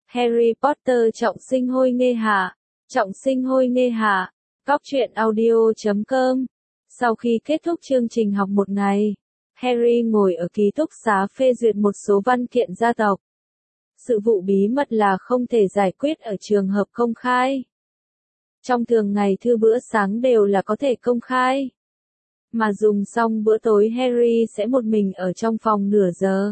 Harry Potter trọng sinh hôi nghê hạ. Trọng sinh hôi nghê hạ. Góc truyện audio.com. Sau khi kết thúc chương trình học một ngày, Harry ngồi ở ký túc xá phê duyệt một số văn kiện gia tộc. Sự vụ bí mật là không thể giải quyết ở trường hợp công khai. Trong thường ngày thư bữa sáng đều là có thể công khai. Mà dùng xong bữa tối Harry sẽ một mình ở trong phòng nửa giờ.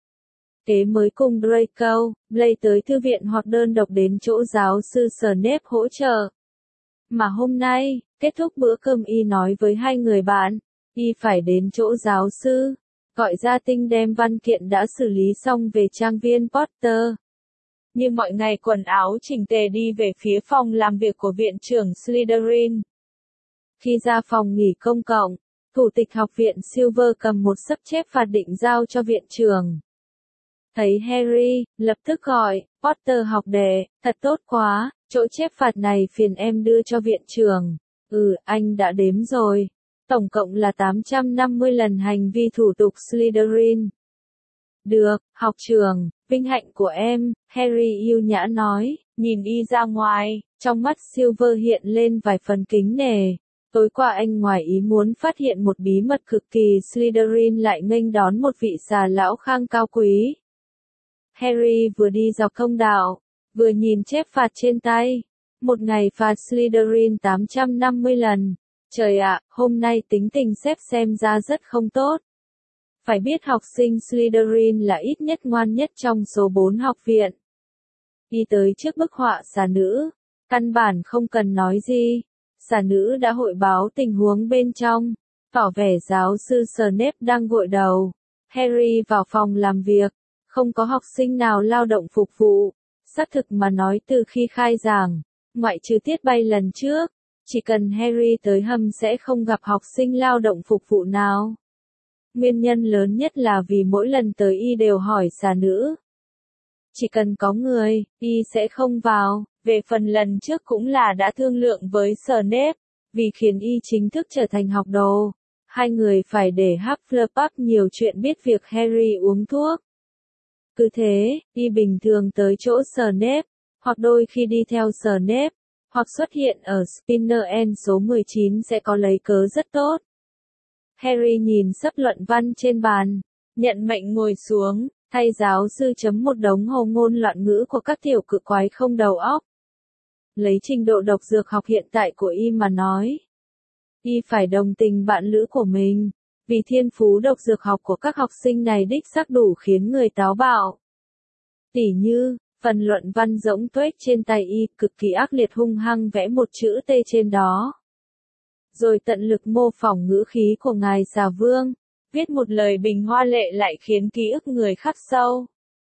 Kế mới cùng Draco, Blake tới thư viện hoặc đơn độc đến chỗ giáo sư Snape hỗ trợ. Mà hôm nay, kết thúc bữa cơm y nói với hai người bạn, y phải đến chỗ giáo sư, gọi gia tinh đem văn kiện đã xử lý xong về trang viên Potter. Như mọi ngày quần áo chỉnh tề đi về phía phòng làm việc của viện trưởng Slytherin. Khi ra phòng nghỉ công cộng, thủ tịch học viện Silver cầm một sấp chép phạt định giao cho viện trưởng. Thấy Harry, lập tức gọi, Potter học đệ, thật tốt quá, chỗ chép phạt này phiền em đưa cho viện trưởng. Anh đã đếm rồi. Tổng cộng là 850 lần hành vi thủ tục Slytherin. Được, học trưởng, vinh hạnh của em, Harry yêu nhã nói, nhìn y ra ngoài, trong mắt Silver hiện lên vài phần kính nể. Tối qua anh ngoài ý muốn phát hiện một bí mật cực kỳ Slytherin lại nghênh đón một vị già lão khang cao quý. Harry vừa đi dọc thông đạo, vừa nhìn chép phạt trên tay. Một ngày phạt Slytherin 850 lần. Trời ạ, hôm nay tính tình sếp xem ra rất không tốt. Phải biết học sinh Slytherin là ít nhất ngoan nhất trong số 4 học viện. Đi tới trước bức họa xà nữ, căn bản không cần nói gì. Xà nữ đã hội báo tình huống bên trong, tỏ vẻ giáo sư Snape đang gội đầu. Harry vào phòng làm việc, không có học sinh nào lao động phục vụ. Xác thực mà nói từ khi khai giảng, ngoại trừ tiết bay lần trước, chỉ cần Harry tới hầm sẽ không gặp học sinh lao động phục vụ nào. Nguyên nhân lớn nhất là vì mỗi lần tới y đều hỏi xà nữ. Chỉ cần có người, y sẽ không vào. Về phần lần trước cũng là đã thương lượng với Snape, vì khiến y chính thức trở thành học đồ. Hai người phải để Hufflepuff nhiều chuyện biết việc Harry uống thuốc. Cứ thế, y bình thường tới chỗ Snape, hoặc đôi khi đi theo Snape, hoặc xuất hiện ở Spinner số 19 sẽ có lấy cớ rất tốt. Harry nhìn sấp luận văn trên bàn, nhận mệnh ngồi xuống, thay giáo sư chấm một đống hồ ngôn loạn ngữ của các tiểu cự quái không đầu óc. Lấy trình độ độc dược học hiện tại của y mà nói, y phải đồng tình bạn lữ của mình, vì thiên phú độc dược học của các học sinh này đích xác đủ khiến người táo bạo. Tỉ như, phần luận văn rỗng tuếch trên tay y cực kỳ ác liệt hung hăng vẽ một chữ T trên đó. Rồi tận lực mô phỏng ngữ khí của ngài xà vương, viết một lời bình hoa lệ lại khiến ký ức người khắc sâu.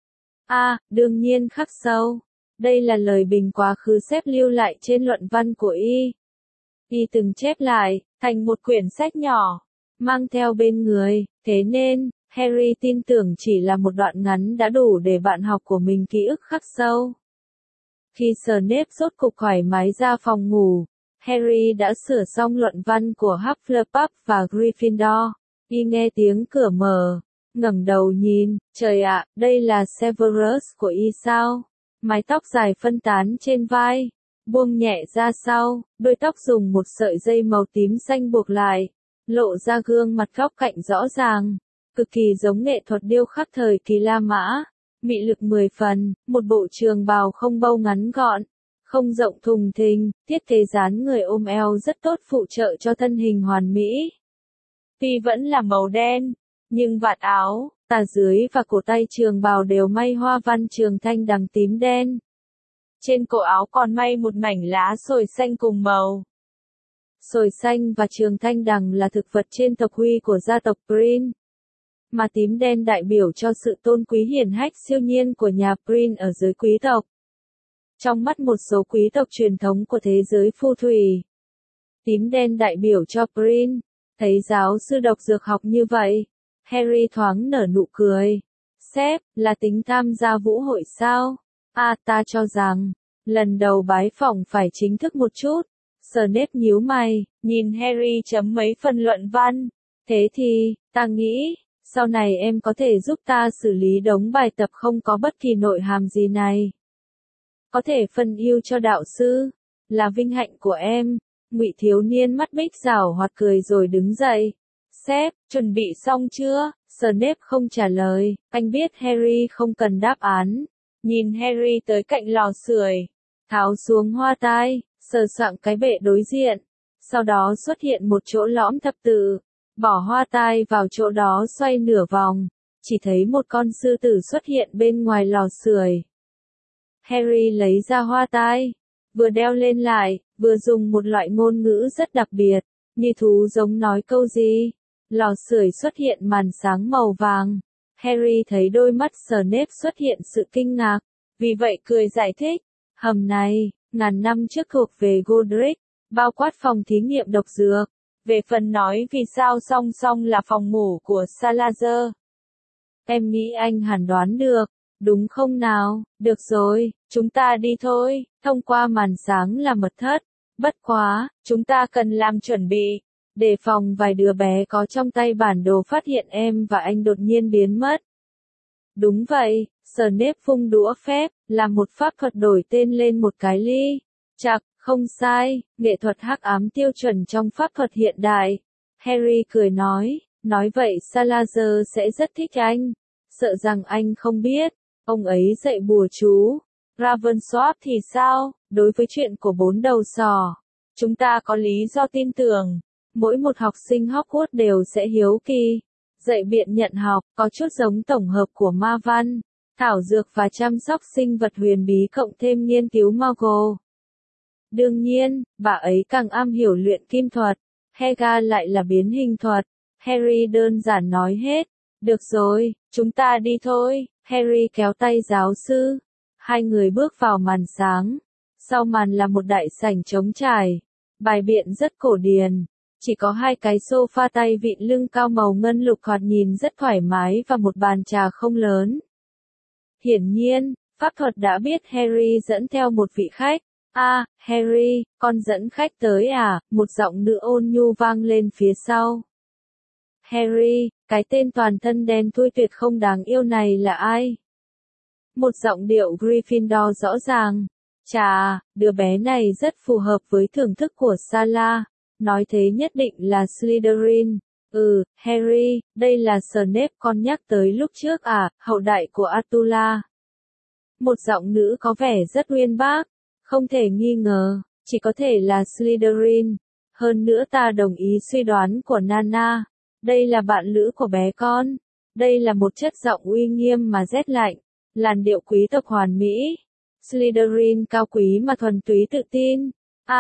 Đương nhiên khắc sâu. Đây là lời bình quá khứ xếp lưu lại trên luận văn của y. Y từng chép lại, thành một quyển sách nhỏ, mang theo bên người, thế nên, Harry tin tưởng chỉ là một đoạn ngắn đã đủ để bạn học của mình ký ức khắc sâu. Khi Snape rốt cục thoải mái ra phòng ngủ, Harry đã sửa xong luận văn của Hufflepuff và Gryffindor. Y nghe tiếng cửa mở, ngẩng đầu nhìn, trời ạ, đây là Severus của y sao? Mái tóc dài phân tán trên vai, buông nhẹ ra sau, đuôi tóc dùng một sợi dây màu tím xanh buộc lại, lộ ra gương mặt góc cạnh rõ ràng, cực kỳ giống nghệ thuật điêu khắc thời kỳ La Mã, mị lực 10 phần, một bộ trường bào không bâu ngắn gọn, không rộng thùng thình, thiết kế dáng người ôm eo rất tốt phụ trợ cho thân hình hoàn mỹ. Tuy vẫn là màu đen, nhưng vạt áo, tà dưới và cổ tay trường bào đều may hoa văn trường thanh đằng tím đen. Trên cổ áo còn may một mảnh lá sồi xanh cùng màu. Sồi xanh và trường thanh đằng là thực vật trên tộc huy của gia tộc Prin. Mà tím đen đại biểu cho sự tôn quý hiển hách siêu nhiên của nhà Prin ở giới quý tộc. Trong mắt một số quý tộc truyền thống của thế giới phù thủy, tím đen đại biểu cho Prin. Thấy giáo sư độc dược học như vậy, Harry thoáng nở nụ cười. Sếp, là tính tham gia vũ hội sao? Ta cho rằng, lần đầu bái phỏng phải chính thức một chút. Snape nhíu mày, nhìn Harry chấm mấy phần luận văn. Thế thì, ta nghĩ, sau này em có thể giúp ta xử lý đống bài tập không có bất kỳ nội hàm gì này. có thể phân ưu cho đạo sư, là vinh hạnh của em. Ngụy thiếu niên mắt bích giảo hoạt cười rồi đứng dậy. Sếp, chuẩn bị xong chưa? Snape không trả lời, anh biết Harry không cần đáp án. Nhìn Harry tới cạnh lò sưởi, tháo xuống hoa tai, sờ soạng cái bệ đối diện. Sau đó xuất hiện một chỗ lõm thập tự, bỏ hoa tai vào chỗ đó xoay nửa vòng, chỉ thấy một con sư tử xuất hiện bên ngoài lò sưởi. Harry lấy ra hoa tai, vừa đeo lên lại, vừa dùng một loại ngôn ngữ rất đặc biệt, như thú giống nói câu gì. Lò sưởi xuất hiện màn sáng màu vàng. Harry thấy đôi mắt Snape xuất hiện sự kinh ngạc, vì vậy cười giải thích. Hầm này, ngàn năm trước thuộc về Godric, bao quát phòng thí nghiệm độc dược. Về phần nói vì sao song song là phòng ngủ của Salazar. Em nghĩ anh hẳn đoán được, đúng không nào? Được rồi, chúng ta đi thôi. Thông qua màn sáng là mật thất. Bất quá, chúng ta cần làm chuẩn bị. Đề phòng vài đứa bé có trong tay bản đồ phát hiện em và anh đột nhiên biến mất. Đúng vậy, Snape vung đũa phép, làm một pháp thuật đổi tên lên một cái ly. Chặt, không sai, nghệ thuật hắc ám tiêu chuẩn trong pháp thuật hiện đại. Harry cười nói vậy Salazar sẽ rất thích anh. Sợ rằng anh không biết, ông ấy dạy bùa chú. Ravensworth thì sao, đối với chuyện của bốn đầu sò, chúng ta có lý do tin tưởng. Mỗi một học sinh Hogwarts đều sẽ hiếu kỳ. Dạy biện nhận học, có chút giống tổng hợp của ma văn, thảo dược và chăm sóc sinh vật huyền bí cộng thêm nghiên cứu Muggle. Đương nhiên, bà ấy càng am hiểu luyện kim thuật. Helga lại là biến hình thuật. Harry đơn giản nói hết. Được rồi, chúng ta đi thôi. Harry kéo tay giáo sư. Hai người bước vào màn sáng. Sau màn là một đại sảnh trống trải. Bài biện rất cổ điển. Chỉ có hai cái sofa tay vịn lưng cao màu ngân lục thoạt nhìn rất thoải mái và một bàn trà không lớn. Hiển nhiên, pháp thuật đã biết Harry dẫn theo một vị khách. Harry, con dẫn khách tới à? Một giọng nữ ôn nhu vang lên phía sau. Harry, cái tên toàn thân đen thui tuyệt không đáng yêu này là ai? Một giọng điệu Gryffindor rõ ràng. Chà, đứa bé này rất phù hợp với thưởng thức của Sala. Nói thế nhất định là Slytherin. Harry, đây là Snape con nhắc tới lúc trước à, hậu đại của Atula. Một giọng nữ có vẻ rất uyên bác. Không thể nghi ngờ, chỉ có thể là Slytherin. Hơn nữa ta đồng ý suy đoán của Nana. Đây là bạn lữ của bé con. Đây là một chất giọng uy nghiêm mà rét lạnh. Làn điệu quý tộc hoàn mỹ. Slytherin cao quý mà thuần túy tự tin.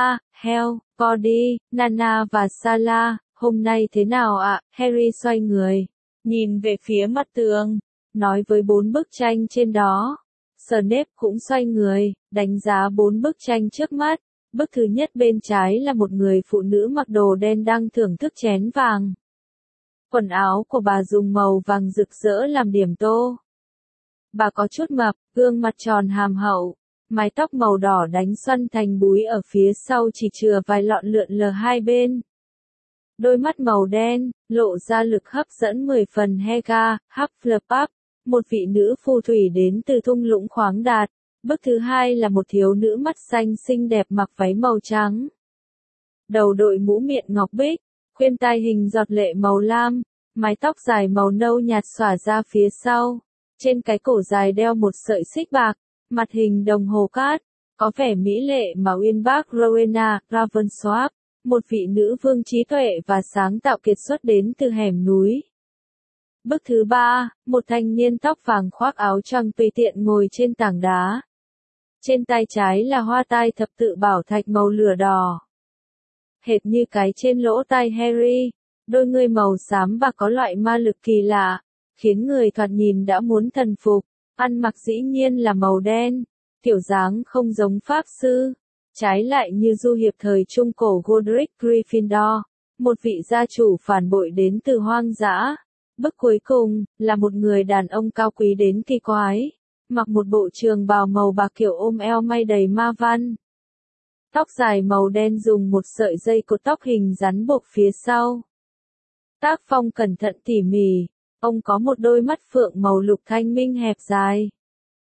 Cody, Nana và Sala, hôm nay thế nào ạ? Harry xoay người, nhìn về phía mặt tường, nói với 4 bức tranh trên đó. Snape cũng xoay người, đánh giá 4 bức tranh trước mắt. Bức thứ nhất bên trái là một người phụ nữ mặc đồ đen đang thưởng thức chén vàng. Quần áo của bà dùng màu vàng rực rỡ làm điểm tô. Bà có chút mập, gương mặt tròn hàm hậu. Mái tóc màu đỏ đánh xoăn thành búi ở phía sau chỉ chừa vài lọn lượn lờ hai bên. Đôi mắt màu đen, lộ ra lực hấp dẫn 10 phần. Helga, Hufflepuff, một vị nữ phù thủy đến từ thung lũng khoáng đạt. Bức thứ hai là một thiếu nữ mắt xanh xinh đẹp mặc váy màu trắng. Đầu đội mũ miệng ngọc bích, khuyên tai hình giọt lệ màu lam, mái tóc dài màu nâu nhạt xõa ra phía sau. Trên cái cổ dài đeo một sợi xích bạc. Mặt hình đồng hồ cát, có vẻ mỹ lệ mà uyên bác. Rowena Ravensworth, một vị nữ vương trí tuệ và sáng tạo kiệt xuất đến từ hẻm núi. Bức thứ ba, một thanh niên tóc vàng khoác áo choàng tùy tiện ngồi trên tảng đá. Trên tay trái là hoa tai thập tự bảo thạch màu lửa đỏ. Hệt như cái trên lỗ tai Harry, đôi ngươi màu xám và có loại ma lực kỳ lạ, khiến người thoạt nhìn đã muốn thần phục. Ăn mặc dĩ nhiên là màu đen, kiểu dáng không giống pháp sư, trái lại như du hiệp thời trung cổ Godric Gryffindor, một vị gia chủ phản bội đến từ hoang dã. Bức cuối cùng, là một người đàn ông cao quý đến kỳ quái, mặc một bộ trường bào màu bạc kiểu ôm eo may đầy ma văn. Tóc dài màu đen dùng một sợi dây cột tóc hình rắn buộc phía sau. Tác phong cẩn thận tỉ mỉ. Ông có một đôi mắt phượng màu lục thanh minh hẹp dài.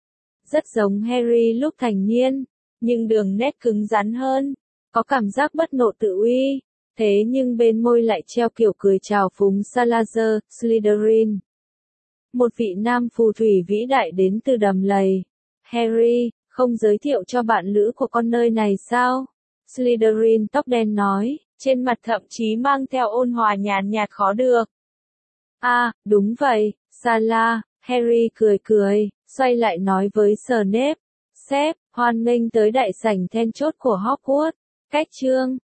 rất giống Harry lúc thành niên, nhưng đường nét cứng rắn hơn, có cảm giác bất nộ tự uy, thế nhưng bên môi lại treo kiểu cười trào phúng Salazar, Slytherin. Một vị nam phù thủy vĩ đại đến từ đầm lầy. Harry, không giới thiệu cho bạn lữ của con nơi này sao? Slytherin tóc đen nói, trên mặt thậm chí mang theo ôn hòa nhàn nhạt khó được. À, đúng vậy, Sala, Harry cười cười, xoay lại nói với Snape, sếp, hoan nghênh tới đại sảnh then chốt của Hogwarts. Cách chương